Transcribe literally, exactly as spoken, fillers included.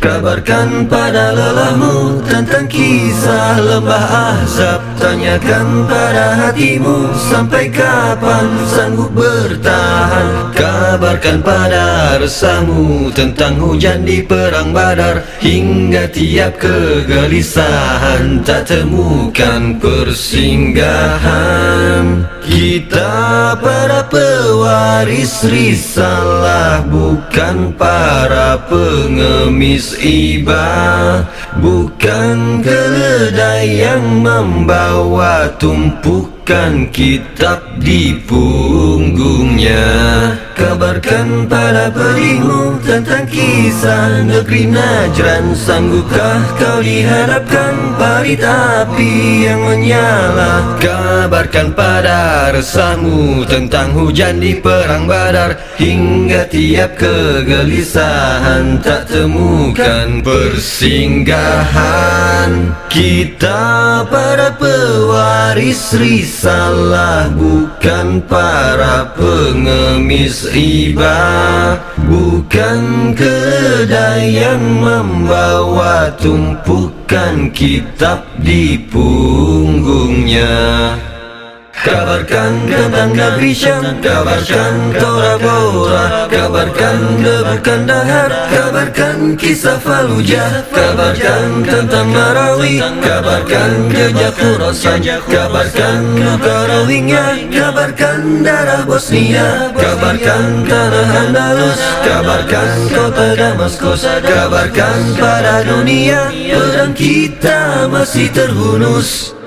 Kabarkan pada lelahmu tentang kisah lembah Ahzab. Tanyakan pada hatimu sampai kapan sanggup bertahan. Kabarkan pada resahmu tentang hujan di perang Badar, hingga tiap kegelisahan tak temukan persinggahan. Kita para pewaris risalah, bukan para pengemis iba, bukan keledai yang membawa tumpukan kitab di punggungnya. Kabarkan pada pedihmu tentang kisah negeri Najran. Sanggupkah kau dihadapkan parit api yang menyala? Kabarkan pada resahmu tentang hujan di perang Badar, hingga tiap kegelisahan tak temukan persinggahan. Kita para pewaris risalah, bukan para pengemis iba, bukan keledai yang membawa tumpukan kitab di punggungnya. Kabarkan tentang negeri Syam, kabarkan Tora Bora, kabarkan debu Kandahar, kabarkan kisah Fallujah, kabarkan tentang Marawi, kabarkan jejak Khurasan, kabarkan luka Rohingya, kabarkan darah Bosnia, kabarkan tanah Andalus, kabarkan kota Damaskus, kabarkan pada dunia pedang kita masih terhunus.